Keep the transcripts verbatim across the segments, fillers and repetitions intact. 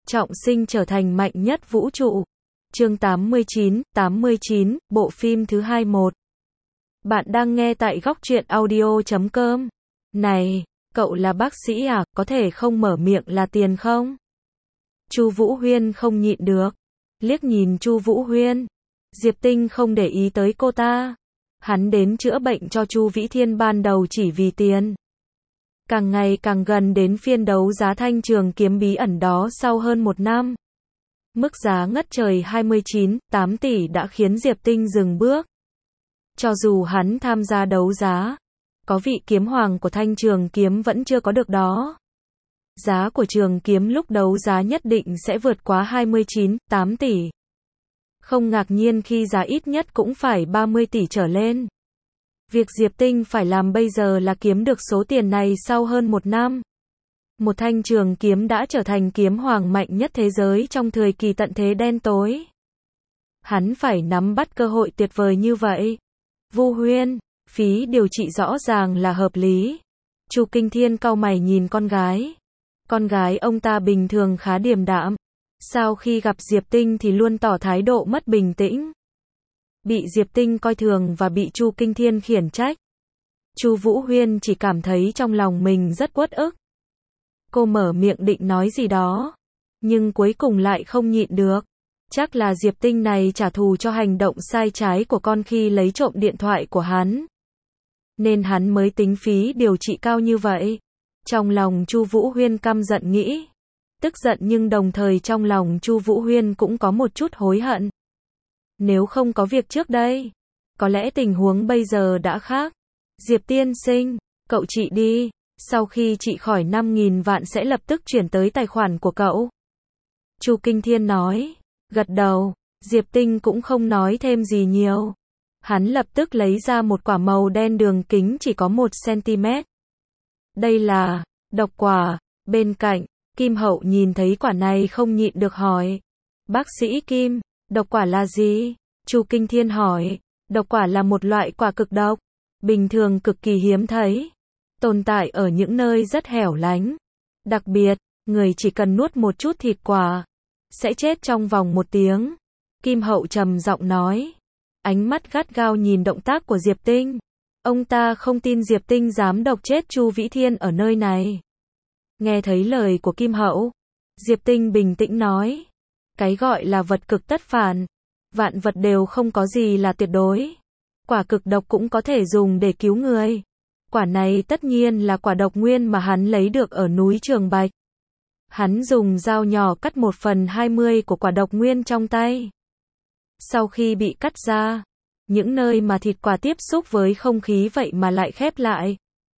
trọng sinh trở thành mạnh nhất vũ trụ. Chương tám mươi chín, tám mươi chín, bộ phim thứ hai một. Bạn đang nghe tại góc truyện audio chấm com. Này, cậu là bác sĩ à, có thể không mở miệng là tiền không? Chu Vũ Huyên không nhịn được, liếc nhìn Chu Vũ Huyên. Diệp Tinh không để ý tới cô ta. Hắn đến chữa bệnh cho Chu Vĩ Thiên ban đầu chỉ vì tiền. Càng ngày càng gần đến phiên đấu giá thanh trường kiếm bí ẩn đó sau hơn một năm. Mức giá ngất trời hai mươi chín, tám tỷ đã khiến Diệp Tinh dừng bước. Cho dù hắn tham gia đấu giá, có vị kiếm hoàng của thanh trường kiếm vẫn chưa có được đó. Giá của trường kiếm lúc đấu giá nhất định sẽ vượt quá hai mươi chín, tám tỷ. Không ngạc nhiên khi giá ít nhất cũng phải ba mươi tỷ trở lên. Việc Diệp Tinh phải làm bây giờ là kiếm được số tiền này sau hơn một năm. Một thanh trường kiếm đã trở thành kiếm hoàng mạnh nhất thế giới trong thời kỳ tận thế đen tối. Hắn phải nắm bắt cơ hội tuyệt vời như vậy. Vu Huyên, phí điều trị rõ ràng là hợp lý. Chu Kinh Thiên cau mày nhìn con gái. Con gái ông ta bình thường khá điềm đạm. Sau khi gặp Diệp Tinh thì luôn tỏ thái độ mất bình tĩnh. Bị Diệp Tinh coi thường và bị Chu Kinh Thiên khiển trách. Chu Vũ Huyên chỉ cảm thấy trong lòng mình rất uất ức. Cô mở miệng định nói gì đó, nhưng cuối cùng lại không nhịn được. Chắc là Diệp Tinh này trả thù cho hành động sai trái của con khi lấy trộm điện thoại của hắn. Nên hắn mới tính phí điều trị cao như vậy. Trong lòng Chu Vũ Huyên căm giận nghĩ. Tức giận nhưng đồng thời trong lòng Chu Vũ Huyên cũng có một chút hối hận. Nếu không có việc trước đây, có lẽ tình huống bây giờ đã khác. Diệp tiên sinh, cậu trị đi. Sau khi trị khỏi năm nghìn vạn sẽ lập tức chuyển tới tài khoản của cậu. Chu Kinh Thiên nói. Gật đầu. Diệp Tinh cũng không nói thêm gì nhiều. Hắn lập tức lấy ra một quả màu đen đường kính chỉ có một xăng-ti-mét. Đây là độc quả. Bên cạnh, Kim Hậu nhìn thấy quả này không nhịn được hỏi. Bác sĩ Kim, độc quả là gì? Chu Kinh Thiên hỏi. Độc quả là một loại quả cực độc, bình thường cực kỳ hiếm thấy, tồn tại ở những nơi rất hẻo lánh. Đặc biệt, người chỉ cần nuốt một chút thịt quả, sẽ chết trong vòng một tiếng. Kim Hậu trầm giọng nói. Ánh mắt gắt gao nhìn động tác của Diệp Tinh. Ông ta không tin Diệp Tinh dám độc chết Chu Vĩ Thiên ở nơi này. Nghe thấy lời của Kim Hậu, Diệp Tinh bình tĩnh nói. Cái gọi là vật cực tất phản. Vạn vật đều không có gì là tuyệt đối. Quả cực độc cũng có thể dùng để cứu người. Quả này tất nhiên là quả độc nguyên mà hắn lấy được ở núi Trường Bạch. Hắn dùng dao nhỏ cắt một phần hai mươi của quả độc nguyên trong tay. Sau khi bị cắt ra, những nơi mà thịt quả tiếp xúc với không khí vậy mà lại khép lại.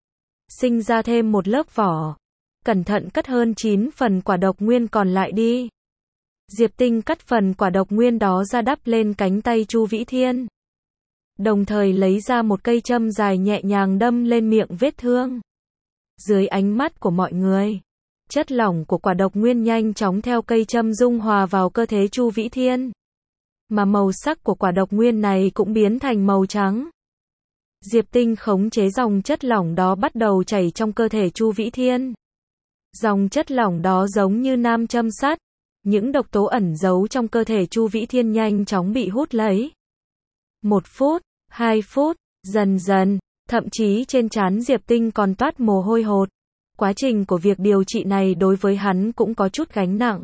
Sinh ra thêm một lớp vỏ. Cẩn thận cắt hơn chín phần quả độc nguyên còn lại đi. Diệp Tinh cắt phần quả độc nguyên đó ra đắp lên cánh tay Chu Vĩ Thiên. Đồng thời lấy ra một cây châm dài nhẹ nhàng đâm lên miệng vết thương. Dưới ánh mắt của mọi người, chất lỏng của quả độc nguyên nhanh chóng theo cây châm dung hòa vào cơ thể Chu Vĩ Thiên. Mà màu sắc của quả độc nguyên này cũng biến thành màu trắng. Diệp Tinh khống chế dòng chất lỏng đó bắt đầu chảy trong cơ thể Chu Vĩ Thiên. Dòng chất lỏng đó giống như nam châm sắt. Những độc tố ẩn giấu trong cơ thể Chu Vĩ Thiên nhanh chóng bị hút lấy. Một phút, hai phút, dần dần, thậm chí trên trán Diệp Tinh còn toát mồ hôi hột. Quá trình của việc điều trị này đối với hắn cũng có chút gánh nặng.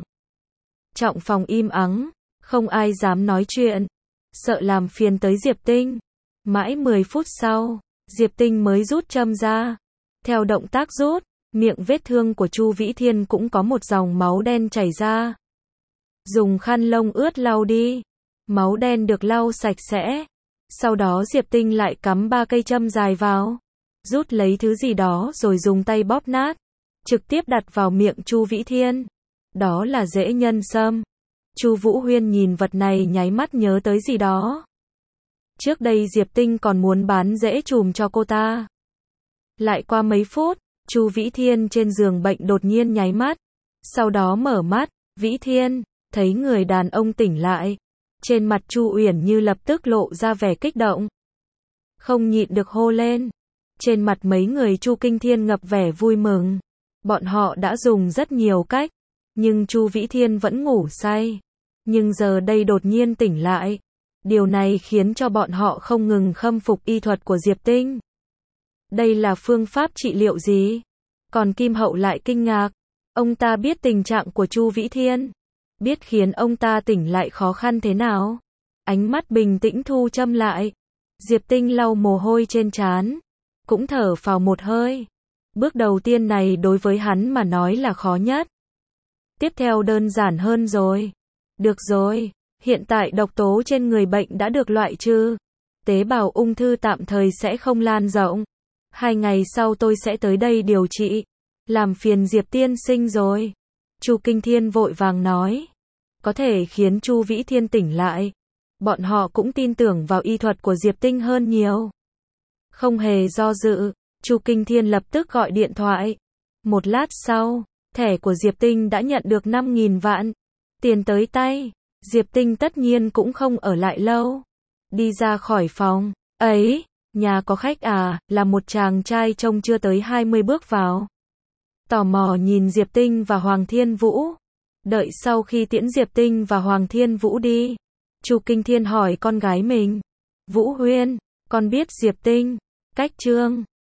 Trọng phòng im ắng, không ai dám nói chuyện, sợ làm phiền tới Diệp Tinh. Mãi mười phút sau, Diệp Tinh mới rút châm ra. Theo động tác rút, miệng vết thương của Chu Vĩ Thiên cũng có một dòng máu đen chảy ra. Dùng khăn lông ướt lau đi. Máu đen được lau sạch sẽ. Sau đó Diệp Tinh lại cắm ba cây châm dài vào. Rút lấy thứ gì đó rồi dùng tay bóp nát. Trực tiếp đặt vào miệng Chu Vĩ Thiên. Đó là rễ nhân sâm. Chu Vũ Huyên nhìn vật này nháy mắt nhớ tới gì đó. Trước đây Diệp Tinh còn muốn bán rễ chùm cho cô ta. Lại qua mấy phút, Chu Vĩ Thiên trên giường bệnh đột nhiên nháy mắt. Sau đó mở mắt. Vĩ Thiên, thấy người đàn ông tỉnh lại. Trên mặt Chu Uyển Như lập tức lộ ra vẻ kích động. Không nhịn được hô lên. Trên mặt mấy người Chu Kinh Thiên ngập vẻ vui mừng. Bọn họ đã dùng rất nhiều cách, nhưng Chu Vĩ Thiên vẫn ngủ say. Nhưng giờ đây đột nhiên tỉnh lại. Điều này khiến cho bọn họ không ngừng khâm phục y thuật của Diệp Tinh. Đây là phương pháp trị liệu gì? Còn Kim Hậu lại kinh ngạc. Ông ta biết tình trạng của Chu Vĩ Thiên. Biết khiến ông ta tỉnh lại khó khăn thế nào. Ánh mắt bình tĩnh thu châm lại. Diệp Tinh lau mồ hôi trên trán. Cũng thở phào một hơi. Bước đầu tiên này đối với hắn mà nói là khó nhất. Tiếp theo đơn giản hơn rồi. Được rồi, hiện tại độc tố trên người bệnh đã được loại trừ. Tế bào ung thư tạm thời sẽ không lan rộng. Hai ngày sau tôi sẽ tới đây điều trị. Làm phiền Diệp tiên sinh rồi. Chu Kinh Thiên vội vàng nói. Có thể khiến Chu Vĩ Thiên tỉnh lại. Bọn họ cũng tin tưởng vào y thuật của Diệp Tinh hơn nhiều. Không hề do dự, Chu Kinh Thiên lập tức gọi điện thoại. Một lát sau, thẻ của Diệp Tinh đã nhận được năm nghìn vạn. Tiền tới tay, Diệp Tinh tất nhiên cũng không ở lại lâu. Đi ra khỏi phòng, ấy, nhà có khách à, là một chàng trai trông chưa tới hai mươi bước vào. Tò mò nhìn Diệp Tinh và Hoàng Thiên Vũ. Đợi sau khi tiễn Diệp Tinh và Hoàng Thiên Vũ đi, Chu Kinh Thiên hỏi con gái mình. Vũ Huyên, con biết Diệp Tinh, cách Trương